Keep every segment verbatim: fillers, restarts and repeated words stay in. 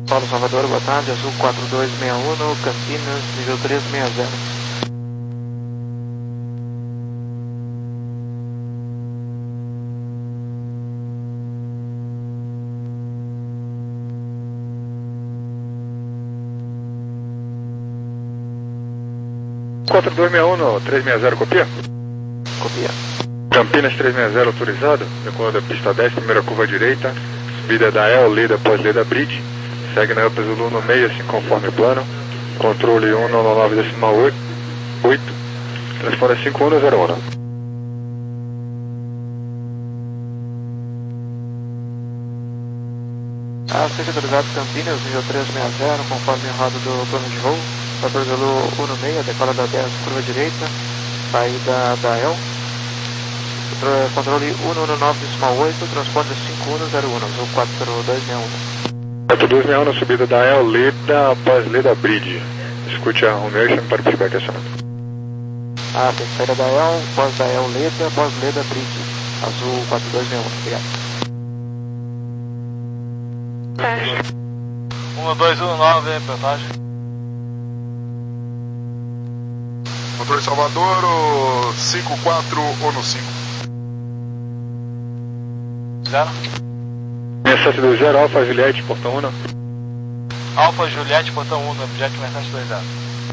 Paulo Salvador, boa tarde, Azul quatro dois seis um, Campinas, nível três seis zero. quatro dois seis um no três seis zero, copia? Copia. Campinas três seis zero autorizado, decolando da pista dez, primeira curva direita, subida da El, Leda após Leda Bridge, segue na Upper Zulu no meio, assim conforme plano, controle cento e noventa e nove decimal oito, transponder cinco um zero um. Ah, seja autorizado Campinas, nível três seis zero, conforme o rodo do plano de voo, Upper Zulu um no meio, decola da dez, curva direita, saída da El, controle cento e noventa e nove decimal oito, transponder cinco um zero um, Azul quatro dois seis um. quatro dois seis um na subida da El, Leda após Leda Bridge. Escute a Romeo e chame para o feedback acionado. Ah, tem saída da El, pós da El, Leda, pós Leda Bridge, Azul quatro dois seis um, obrigado. um dois um nove, passagem. Motor Salvador, cinco quatro um no cinco. Zero. seis sete dois zero, Alfa Juliette, portão um. Alfa Juliette, portão um, Jet Mercedes dois zero.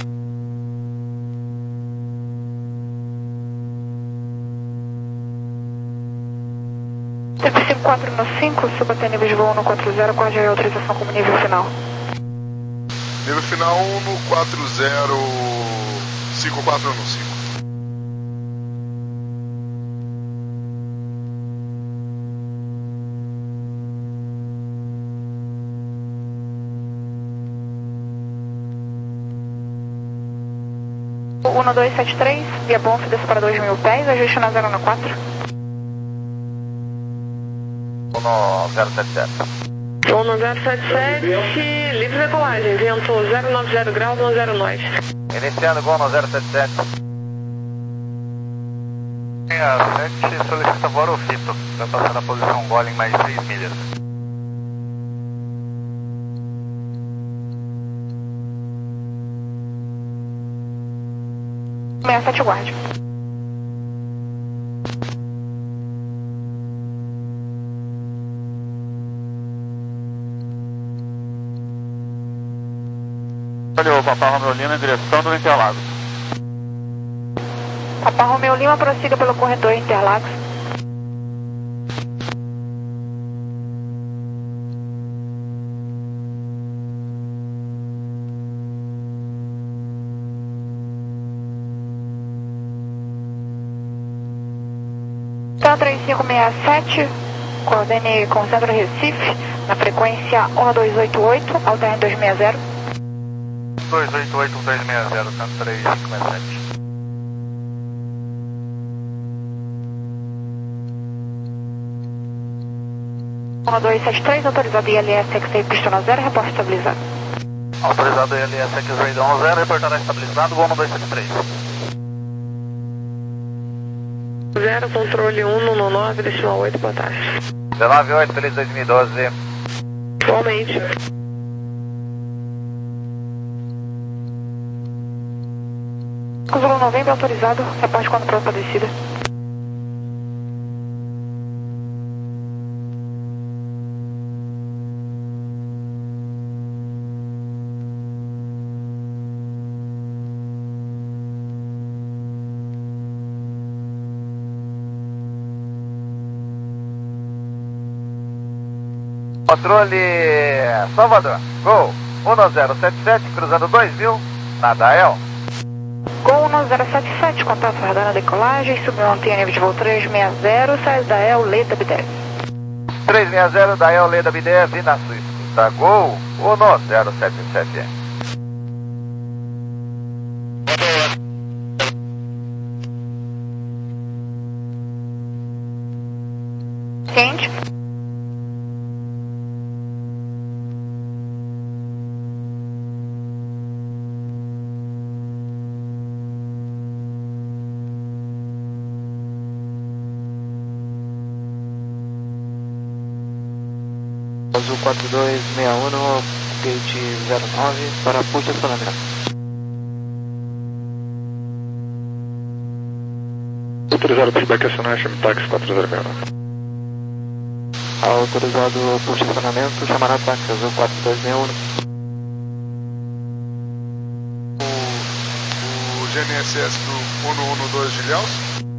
T P cinco quatro no cinco, suba até nível de voo no quatro zero, qual é a autorização como nível final? Nível final um no quatro zero cinco quatro no cinco. um dois sete três, via Bonf, desce para dois mil pés, ajuste na zero um quatro. um zero sete sete. um zero sete sete, livre decolagem, vento zero nove zero graus, um zero nove. Iniciando Gol no zero sete sete. A sete solicita agora o Fito, vai passar na posição Gol em mais seis milhas. seis sete guarde. Olha o Papa Romeo Lima em direção do Interlagos. Papa Romeo Lima, prossiga pelo corredor Interlagos. três cinco seis sete, coordene com o Centro Recife, na frequência um dois oito oito, alterne dois seis zero. dois oito oito um dois seis zero, Centro três cinco seis sete. um dois sete três, autorizado I L S X-Ray pistona zero, reporte estabilizado. Autorizado I L S X-Ray zero, reportará estabilizado, Gol no dois sete três. Zero, controle um no nove, decimal oito, boa tarde. dezenove oito, feliz dois mil e doze. Igualmente. Zulu novembro, autorizado, reporte quando pronto para descida. Controle Salvador, Gol um zero sete sete, cruzando dois mil, nada El. Gol um zero sete sete, contato radar na decolagem, subiu mantenha nível de voo três seis zero, sai da El, Leda B dez. três seis zero da El, Leda B dez e na sua escuta, Gol um zero sete sete. Quente. Azul quatro dois seis um, gate zero nove para posto de estacionamento. Autorizado pushback acionar, chame táxi quatro zero seis nove. Autorizado posto de estacionamento, chamará táxi azul quatro dois seis um. O G N S S do um um dois de Ilhéus.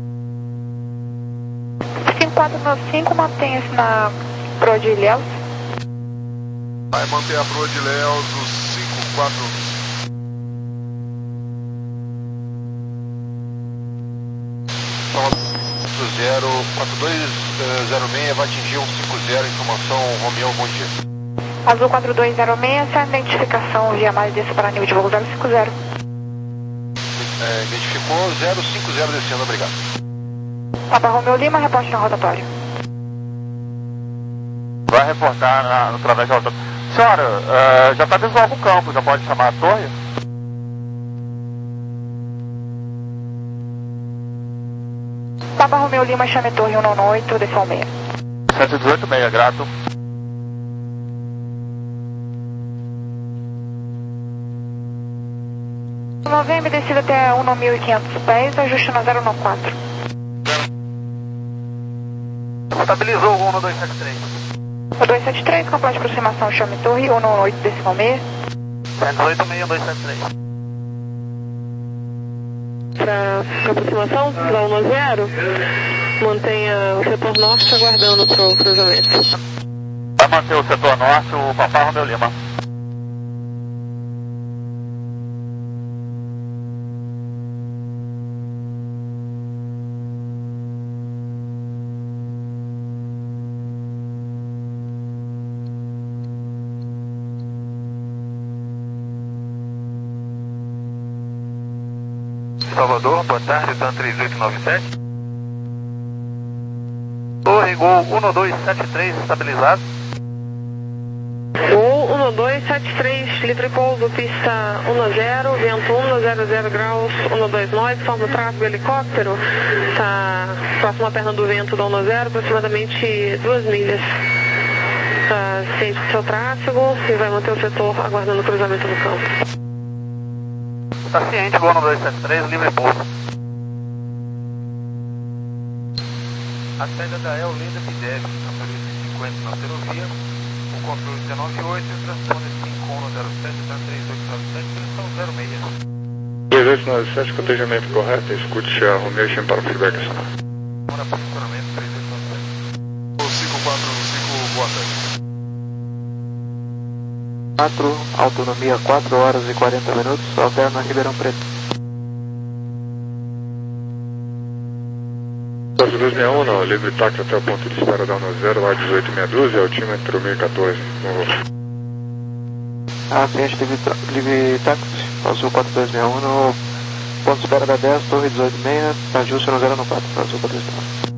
cinco quatro nove cinco, mantenha-se na Pro de Ilhéus. Vai manter a Pro de Ilhéus os cinco quatro. zero quatro dois zero seis vai atingir um cinco zero, informação Romeo, bom dia. Azul quatro dois zero seis, essa identificação via mais desça para nível de voo zero cinco zero. É, identificou zero cinco zero descendo, obrigado. Papa Romeo Lima, reporte na rotatória. Vai reportar na, no través da rotatória. Senhora, uh, já está visual o campo, já pode chamar a torre? Papa Romeo Lima, chame torre um nove oito, decimal seis. sete um oito seis, grato. Novembro, descida até um mil e quinhentos pés, ajuste na zero nove quatro. Estabilizou o um dois sete três. O dois sete três, completa de aproximação, chame torre um nove oito, decimal seis. sete oito seis, um dois sete três. Para aproximação da um zero, mantenha o setor norte aguardando para o cruzamento. Vai manter o setor norte, o Papai Romeo Lima. Salvador, boa tarde, TAM três oito nove sete. Torre Gol um dois sete três estabilizado. Gol um dois sete três, livre pouso, pista um zero, vento um, zero zero graus, um dois nove, forma o tráfego helicóptero, está próximo à perna do vento da um zero, aproximadamente duas milhas. Está ciente do seu tráfego e vai manter o setor aguardando o cruzamento no campo. Está ciente, Gol um dois sete três, livre pouso. A saída da El Leda Pidev, na polícia cinquenta na ferrovia, o controle dezenove oito, transponder cinco um zero sete, TAM três oito nove sete, direção zero seis. três oito nove sete, cotejamento correto, escute a Romeo e chame para o feedback acionar. Hora posicionamento três oito nove sete. O cinco quatro cinco, boa tarde. quatro, autonomia quatro horas e quarenta minutos, alterna Ribeirão Preto. quatro dois seis um, não, livre táxi até o ponto de espera da um zero, lá dezoito meia dúzia, altímetro mil e quatorze. Ah, ciente, livre, livre táxi, azul quatro dois seis um, no ponto de espera da dez, torre dezoito seis, ajuste no zero nove quatro, azul quatro dois seis um.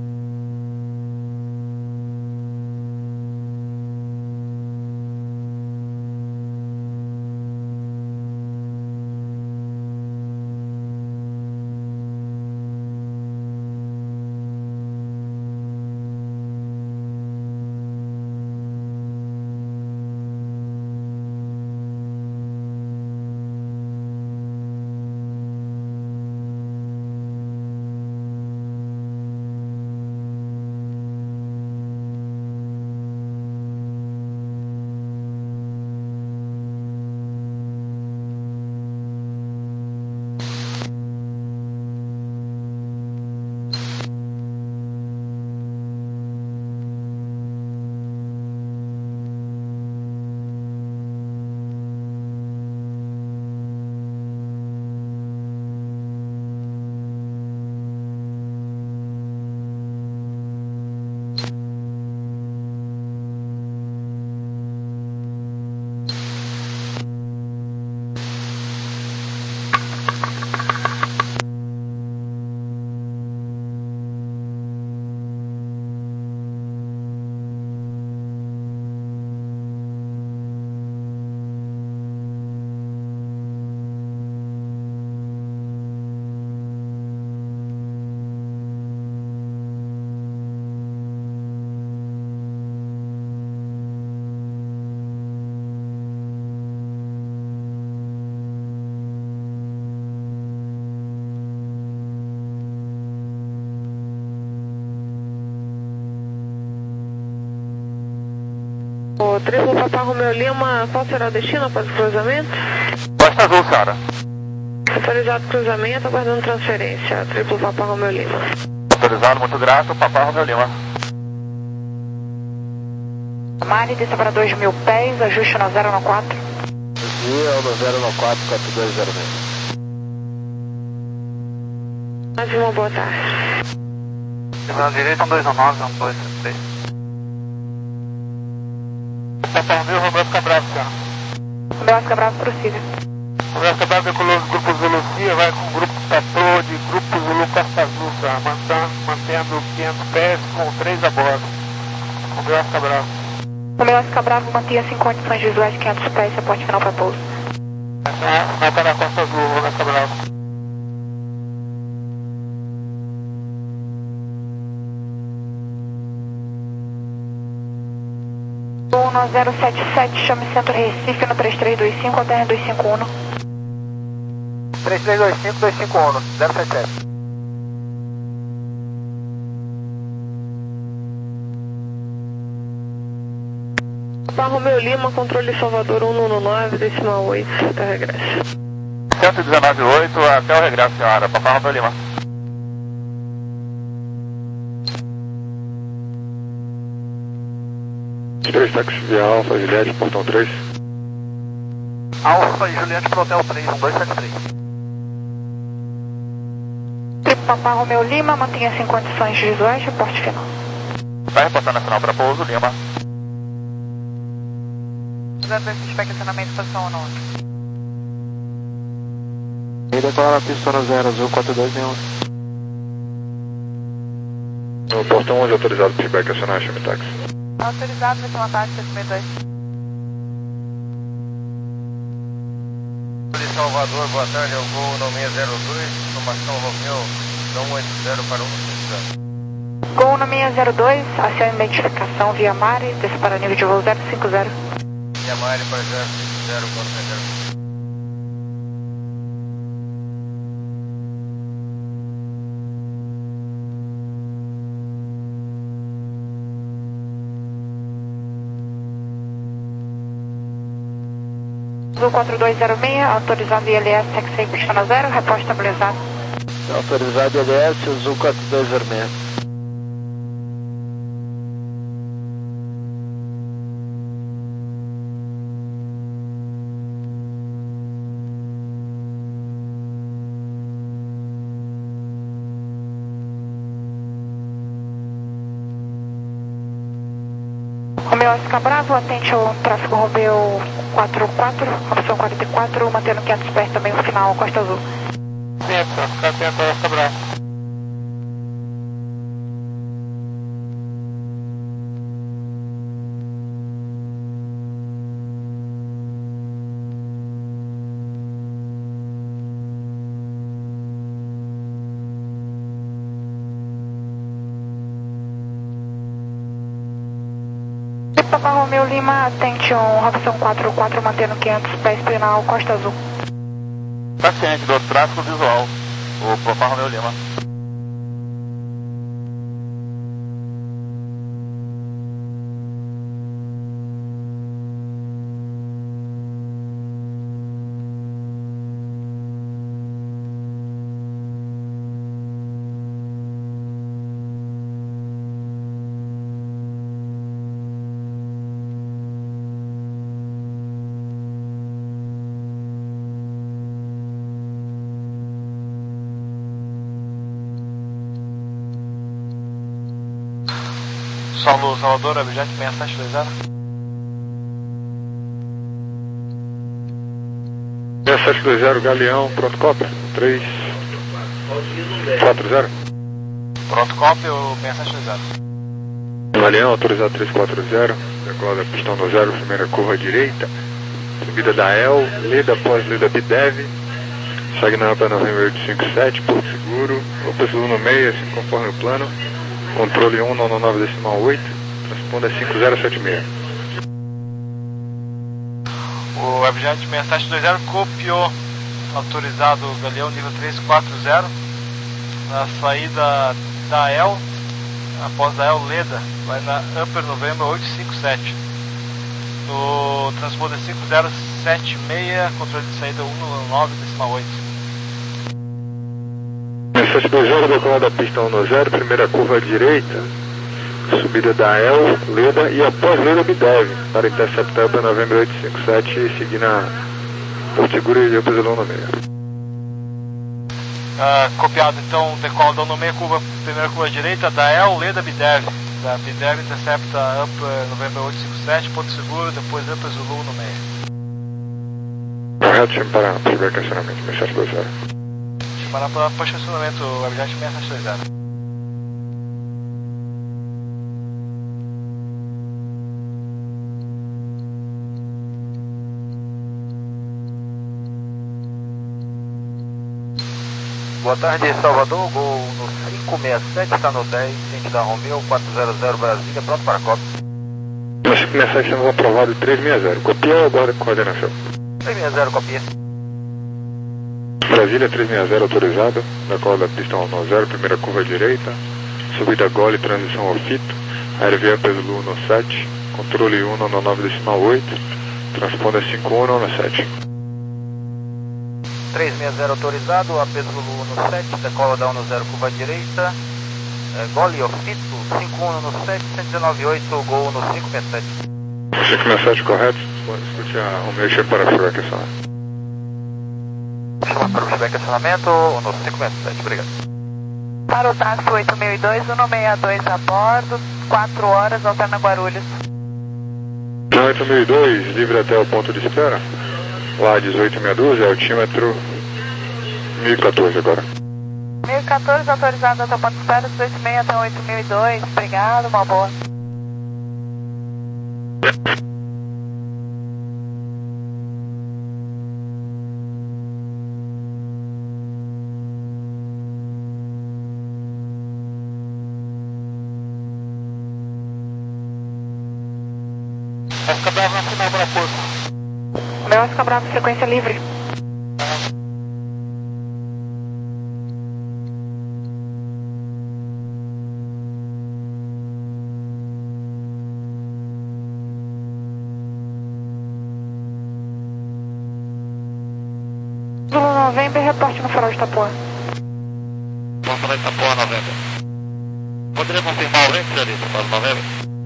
triplo Papa Romeo Lima, qual será o destino após o cruzamento? Costa Azul, senhora. Autorizado cruzamento, aguardando transferência, triplo Papa Romeo Lima. Autorizado, muito grato, Papa Romeo Lima. Mari, desça para dois mil pés, ajuste no zero no quatro. Dia, no zero no quatro, quatro dois zero seis. Mais uma boa tarde. Na direita, um dois um nove, um dois sete três. Papa Romeo, Romeo fica bravo, senhora. Romeo fica bravo, prossiga. Romeo fica bravo com o grupo Zulu Cia, vai com o grupo Tatô de grupo Zulu Costa Azul, senhora. Mantendo, mantendo quinhentos pés com três a bordo. Romeo fica bravo. Romeo fica bravo, mantenha-se em condições visuais de quinhentos pés, reporte final para pouso. Não está na Costa Azul, Romeo fica bravo. um zero sete sete, chame Centro Recife no três três dois cinco, alterna dois cinco um. três três dois cinco, dois cinco um, zero sete sete. Papa Romeo Lima, controle Salvador um um nove, decimal oito, até o regresso. cento e dezenove ponto oito até o regresso, senhora. Papa Romeo Lima. três táxi via Alfa, Juliette, portão três. Alfa e Juliette pro hotel três, um dois sete três. Triplo Papa Romeo Lima, mantenha-se em condições visuais, reporte final. Vai reportando a final para pouso, Lima. zero dois sete, estacionamento, posição um nove. E declara a pista no zero, azul quatro dois um. No portão onze, autorizado feedback, acionar, chame táxi. Autorizado, vai ter uma tarde, sete seis dois. Salvador, boa tarde, eu vou no seis zero dois, informação Romeo, um oito zero para um cinco zero. Gol no seis zero dois, aciona identificação via Mari, desça para nível de voo zero cinco zero. Via Mari para zero cinco zero, ponto zero. Azul quatro dois zero seis, autorizado I L S, taxi pista no zero, reposto estabilizado. Autorizado I L S, Azul quatro dois zero seis. Romeo fica bravo, atente ao tráfego Romeo quatro quatro, opção quarenta e quatro, mantendo quinhentos pés também no final, Costa Azul. Atento, fica atento, fica bravo. Papa Romeo Lima, atente um, opção quatro quatro, mantendo quinhentos pés final, Costa Azul. Tá ciente do tráfego visual, o Papa Romeo Lima. Solo Salvador, objeto seis sete dois zero. seis sete dois zero, Galeão, pronto, cópia. três quatro zero. Pronto, cópia, o seis sete dois zero. Galeão, autorizado três quatro zero. Decola pistão no zero, primeira curva à direita. Subida da E L, Leda após Leda Bidev. Segue na rampa Novembro oito cinco sete, Porto Seguro. Opus no meio, assim conforme o plano. Controle um nove nove decimal oito, transponda cinco zero sete seis. O Webjet seis sete dois zero copiou, autorizado Galeão nível três quatro zero, na saída da E L, após a E L Leda, vai na Upper November oito cinco sete. No transponder cinco zero sete seis, controle de saída um nove decimal oito. sete dois zero, decolada da pista um zero, primeira curva à direita, subida da E L, Leda e após Leda Bidev, para interceptar para Novembro oito cinco sete e seguir na Porto Seguro e Ilha Zulu no meio. Uh, copiado, então, decola da no meio, curva, primeira curva à direita, da E L, Leda Bidev. Da Bidev intercepta up Novembro oito cinco sete, Porto Seguro, depois up Zulu no meio. Correto, time para pushback acionamento, seis sete dois zero. Time para push acionamento, Webjet seis sete dois zero. Boa tarde, Salvador, gol no cinco seis sete, está no dez, vinte da Romeo, quatro zero zero Brasília, pronto para a cópia. No cinco seis sete temos aprovado três seis zero, copia ou aguarda coordenação? três seis zero, copia. Brasília três seis zero autorizado, decola da pista um zero, primeira curva à direita, subida gole, transição ao fito, aerovia Zulu um sete, controle um nove decimal oito, transponder cinco um nove sete. três seis zero autorizado, A P Zulu um sete, decola da um zero, curva à direita, é, gole ao fito, cinco um nove sete, cento e dezenove oito, gol no cinco seis sete. cinco seis sete correto, escute a Romeo cheio para feedback acionamento. Chama para o feedback acionamento no cinco seis sete, obrigado. Para o táxi oito mil e dois, um seis dois a bordo, quatro horas, alterna Guarulhos. oito mil e dois, livre até o ponto de espera. Lá dezoito seis doze, altímetro mil e quatorze agora. mil e quatorze autorizado até o ponto de espera, dezoito seis até oito mil e dois, obrigado, uma boa. Vai ficar bravo na final para Porto. Meu Oscar Bravo, frequência livre. Zulu November, reporte no farol de Itapuã. Vamos falar de Itapuã, November. Poderia confirmar o range ali, para November?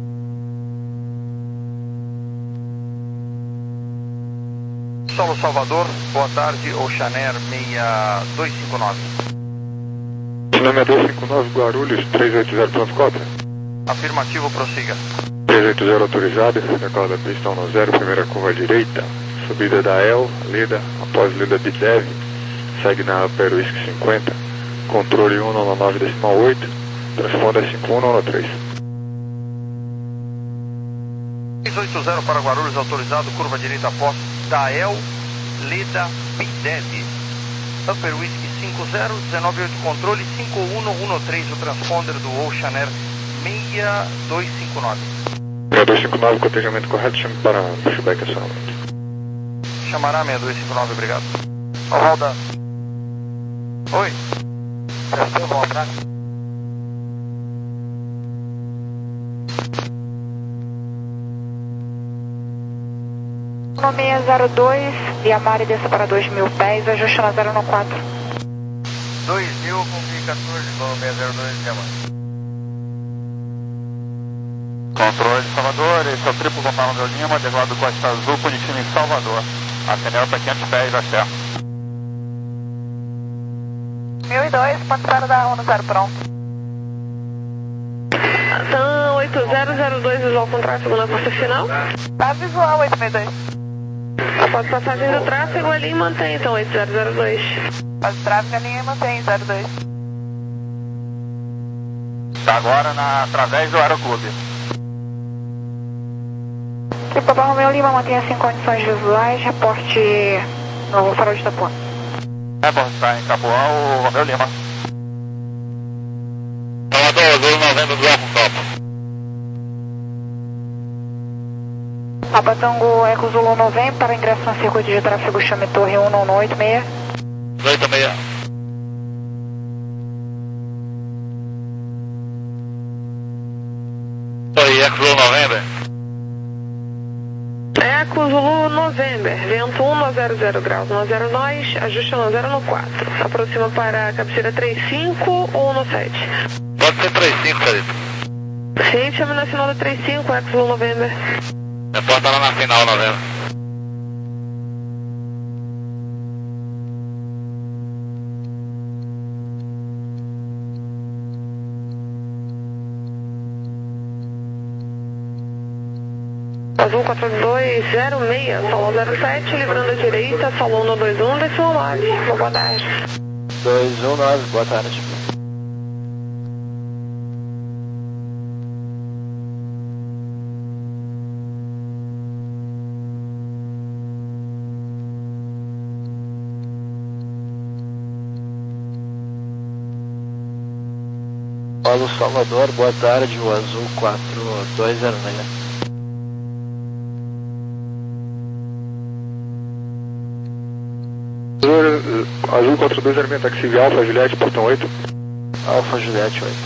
Solo Salvador, boa tarde, Oceaner seis dois cinco nove. Cinema dois cinco nove, Guarulhos, três oito zero, pronto, cópia. Afirmativo, prossiga. três oito zero autorizado, decola da pista um zero, primeira curva à direita, subida da E L, Leda, após Leda Bidev, segue na Upper Whisky cinquenta, controle um nove decimal oito, transponder cinco um nove três. seis oito zero para Guarulhos, autorizado, curva direita após da E L, Leda Bidev. Upper Whisky cinco zero, dezenove oito controle, cinco um um três, o transponder do Oceaner seis dois cinco nove. seis dois cinco nove, cotejamento correto, chame para pushback acionamento. Chamará seis dois cinco nove, obrigado. Roda. Oi. Prestei, bom abraço. seis zero dois, Yamari desça para dois mil pés, ajuste na zero um quatro. dois mil com mil e quatorze, no seis zero dois, Yamari. Controle de Salvador, esse é o triplo Gonçalo Meu Lima, decolado Costa Azul, Punitivo em Salvador. Ateneu para quinhentos pés, até. mil e dois, ponto zero da um zero, pronto. Então, oito zero zero dois, visual com tráfego na pista final. Tá visual, oito seis dois. Após passagem do tráfego ali, mantém então oito zero zero dois. Faz tráfego ali e mantém zero dois. Está agora na, através do Aeroclube. E Papa Romeo Lima, mantenha-se em condições visuais, reporte no farol de Itapuã. Reporte, está em Capoal, o Romeu Lima. Salvador, Zulu Novembro do Alfa Copa. Papa Tango Eco Zulu Novembro para ingresso na circuito de tráfego chame Torre um um oito seis. oito seis. Oi, Eco Zulu Novembro. November, vento um zero zero graus, um zero nós, ajuste um zero no quatro. Aproxima para a cabeceira trinta e cinco ou no sete? Pode ser trinta e cinco, Felipe. Sim, chame na final da trinta e cinco, Exo November. Reporta lá na final, November. Azul quatro dois zero seis, Salão zero sete, livrando a direita, Salão um dois um, decimal nove. Boa tarde. dois um nove, boa tarde. Paulo Salvador, boa tarde, o Azul quatro dois zero seis. Azul quatro dois zero seis, taxi Alfa Juliette, portão oito. Alfa Juliette oito.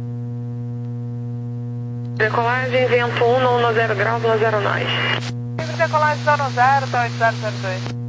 Decolagem, vento um, não zero graus, não zero nós. Decolagem zero zero, tá oito zero zero dois.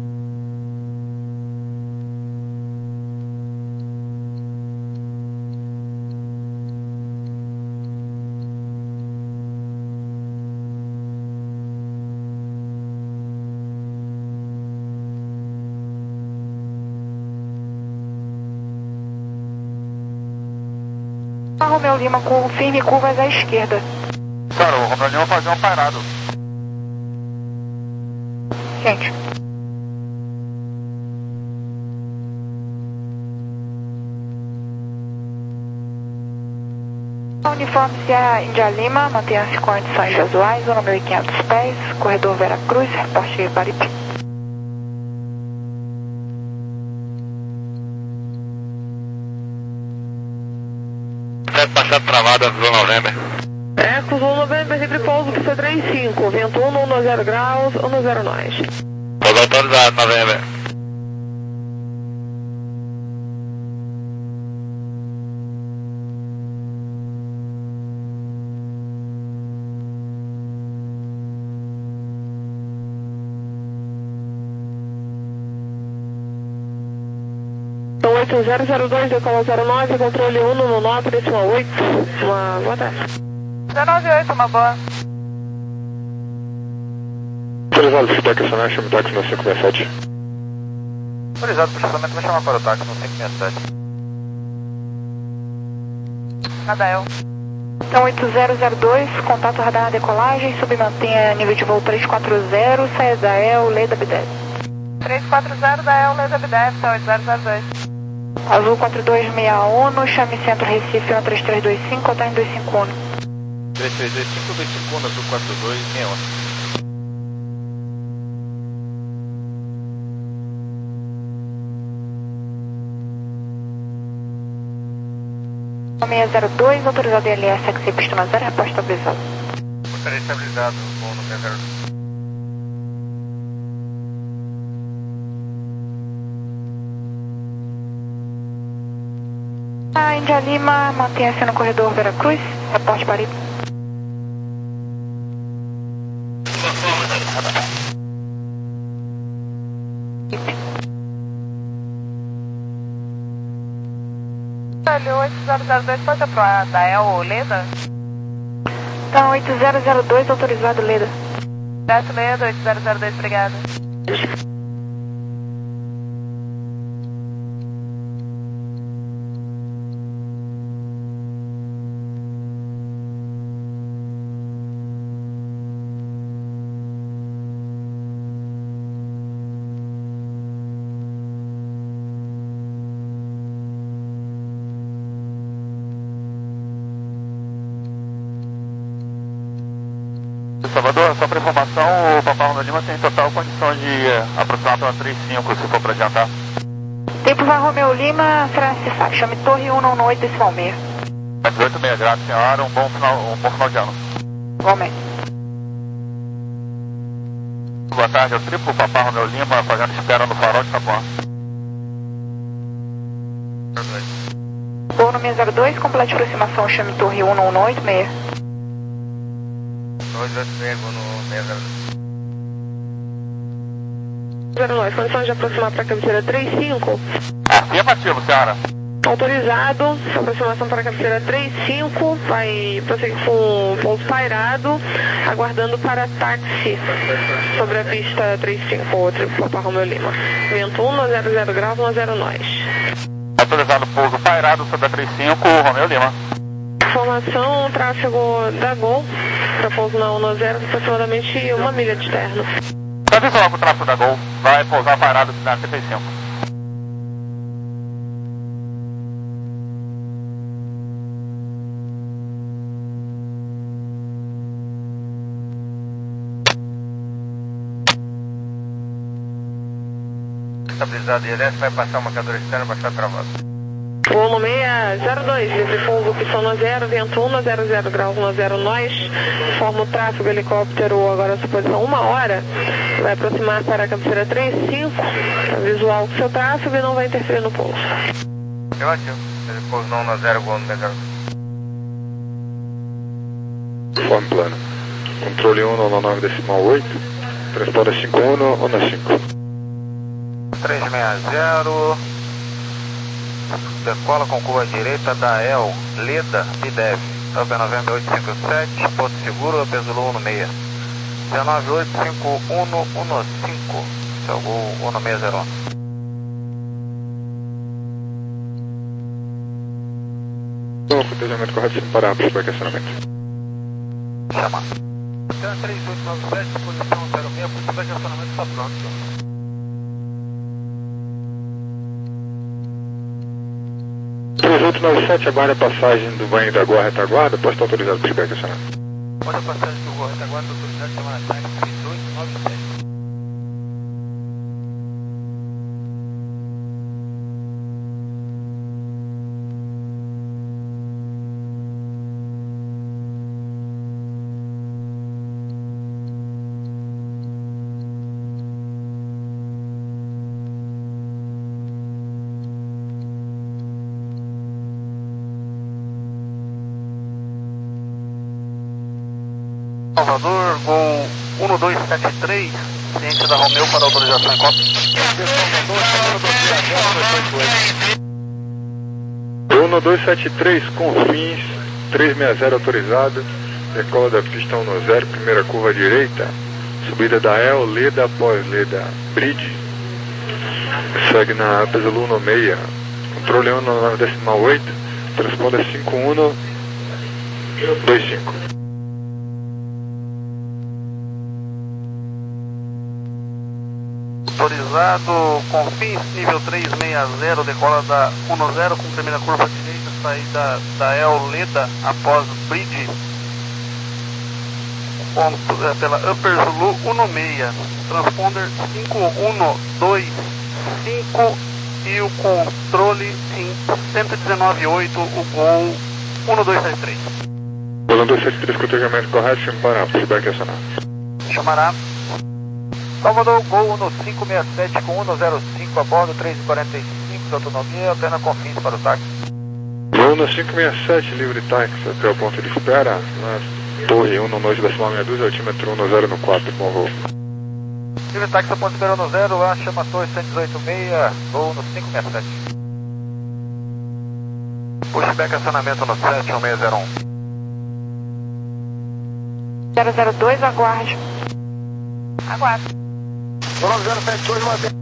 Romeu Lima com firme curvas à esquerda. Cara, o Romeu Lima vai fazer um parado. Gente. Uniforme Sierra Índia Lima, mantenha-se com condições visuais, o número quinhentos pés, corredor Veracruz, reporte Baripe. Baixada travada, Azul November. Eco, Azul November, livre pouso, pista trinta e cinco, vento um, não zero graus, um zero nós. Pouso autorizado, November. Então oito zero zero dois, decola zero nove, controle um no nove, decimal oito. Uma boa tarde. zero nove oito, uma boa. Autorizado, feedback acionar, chame o táxi no cinco seis sete. Autorizado, processamento vai chamar para o táxi no cinco seis sete. Nadael. Então oito zero zero dois, contato radar na decolagem, submantenha nível de voo três quatro zero, saia da E L, Leda B dez. três quatro zero da E L, Leda B dez, tá oito zero zero dois. Azul quatro dois seis um, chame Centro Recife no três três dois cinco, tá em dois cinco um. três três dois cinco, dois cinco um, Azul quatro dois seis um. seis zero dois, autorizado I L S, X C pista zero, reposto estabilizado. Gostaria estabilizado, voo no seis zero dois. A Índia Lima, mantenha-se no corredor Veracruz, reporte Baripe. oito zero zero dois, pode aprovar da E L ou Leda? Então, oito zero zero dois, autorizado Leda. Certo, Leda, oito zero zero dois, obrigada. Salvador, só para informação, o Papai Romeu Lima tem total condição de eh, aproximar para trinta e cinco, se for para adiantar. Tempo vai Romeu Lima, será necessário. Chame Torre um nove oito, decimal seis. dezoito e meia, graças senhora, um bom final, um bom final de ano. Igualmente. Boa tarde, é o triplo Papai Romeu Lima, fazendo espera no farol de Taboão. Voo no seis zero dois, complete aproximação, chame Torre um nove oito seis. dois oito seis, vou no seis zero dois. zero nove, condições de aproximar para a cabeceira três cinco. Afirmativo, senhora. Autorizado, aproximação para a cabeceira três cinco, vai prosseguir com pouso pairado, aguardando para táxi sobre a pista três cinco, outro Papa Romeu Lima. Vento um, zero zero graus, um zero nós. Autorizado pouso pairado sobre a três cinco, Romeu Lima. Informação, tráfego da Gol, para pouso na um zero, aproximadamente uma milha de terno. Avisa logo o tráfego da Gol, vai pousar pairado na trinta e cinco. Estabilizado I L S, vai passar uma marcador externo, baixar travado. Voo no seis zero dois, livre pouso, pistão no zero, vento um, zero zero graus, um zero nós. Forma o tráfego, helicóptero, agora sua posição uma hora. Vai aproximar para a cabeceira três cinco, visual com seu tráfego e não vai interferir no pouso. Relativo, pouso não no zero, gol no zero. Conforme plano. Controle um no nove decimal oito, transponder cinco um no cinco. três seis zero, decola com curva direita da E L, Leda, Bidev, Up noventa e oito cinquenta e sete, Porto Seguro, Up Zulu um seis. dezenove oito cinco um um cinco, seu gol um seis zero um. Então, cotejamento correto sem parar para o estacionamento. Chamar. três oito nove sete, posição zero seis, por cima de acionamento está pronto. três oito nove sete, aguarda a passagem do banho da Gol retaguarda, pode estar autorizado para o feedback acionamento. Pode a passagem do Gol retaguarda, autorizado, chamar a táxi três oito nove sete. Salvador, Gol um dois sete três, ciente da Romeu para autorização em copa. um dois sete três, Confins, três seis zero autorizado, decola da pista um zero, primeira curva direita, subida da E L, Leda após Leda, Bridge, segue na Zulu um seis, controle um no nove decimal oito, transponder cinco um dois cinco. Autorizado, Confins, nível três seis zero, decola da um zero com primeira curva direita, saída da E L Leda após Bridge, ponto, pela Upper Zulu um seis, transponder cinco um dois cinco e o controle em cento e dezenove ponto oito, o Gol um dois sete três. Gol um dois sete três, cotejamento correto, sem parar, feedback acionado. Chamará. Salvador, Gol um cinco seis sete com um zero cinco a bordo, três e quarenta e cinco de autonomia, apenas Confins para o táxi. Gol um cinco seis sete, livre táxi até o ponto de espera, na torre um dois decimal meia dúzia, altímetro um zero no quatro, bom voo. Livre táxi, ponto espera no zero, lá chama torre cento e dezoito seis, Gol um cinco seis sete. Pushback acionamento no sete um seis zero um. zero zero dois, aguarde. Aguarde. nove zero sete dois, mantém.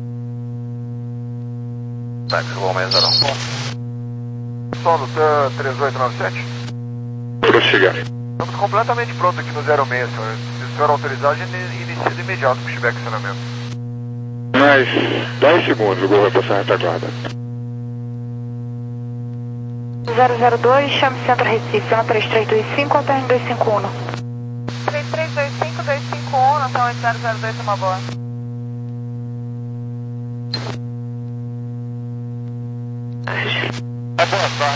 Táxi, Gol um seis zero um. Solo três oito nove sete. Prossiga. Estamos completamente prontos aqui no zero seis, senhor. Se o senhor autorizar, a gente inicia de imediato o pushback acionamento. Mais dez segundos, o Gol vai passar a retaguarda. zero zero dois, chame Centro Recife, um três três dois cinco, alterno dois cinco um. três três dois cinco, dois cinco um, Natal oito zero zero dois, uma boa. É boa tarde.